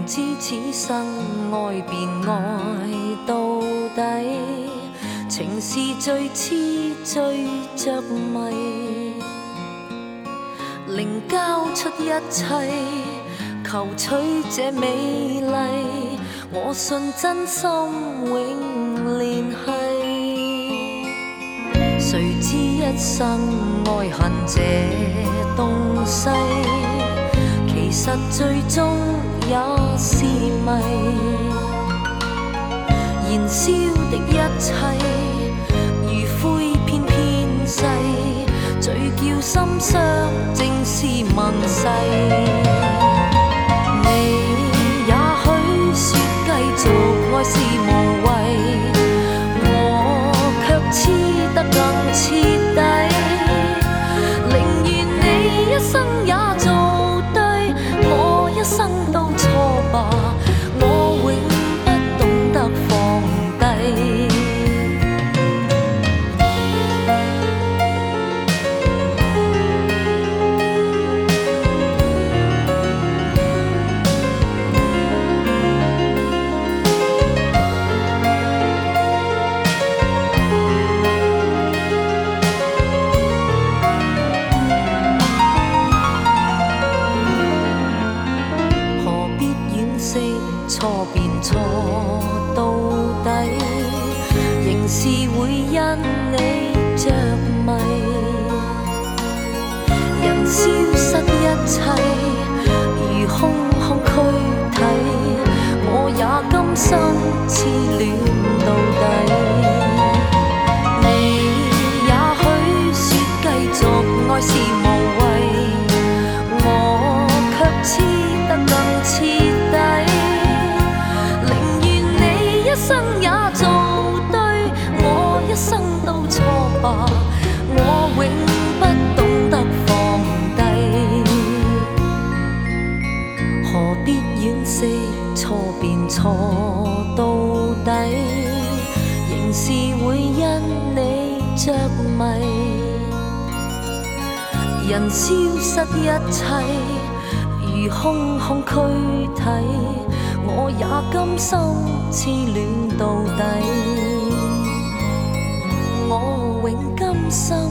知此生爱便爱到底，情是最痴醉着迷，另交出一切，求取这美丽。我信真心永联系，谁知一生爱恨这东西，其实最终也是谜。燃烧的一切如灰翩翩逝，最叫心伤正是盟誓。你也许说继续爱是无谓，我却痴得更彻底，宁愿你一生也做对，我一生都错吧，我永不懂得放低。错便错到底，仍是会因你着迷。人消失一切，如空空躯体，我也甘心痴恋到底。你也许说继续爱是无谓，我却痴得更彻底。一生也做对，我一生都错吧，我永不懂得放低。何必惋惜错便错到底，仍是會因你着迷。人消失一切，如空空軀體，我也甘心痴戀到底，我永甘心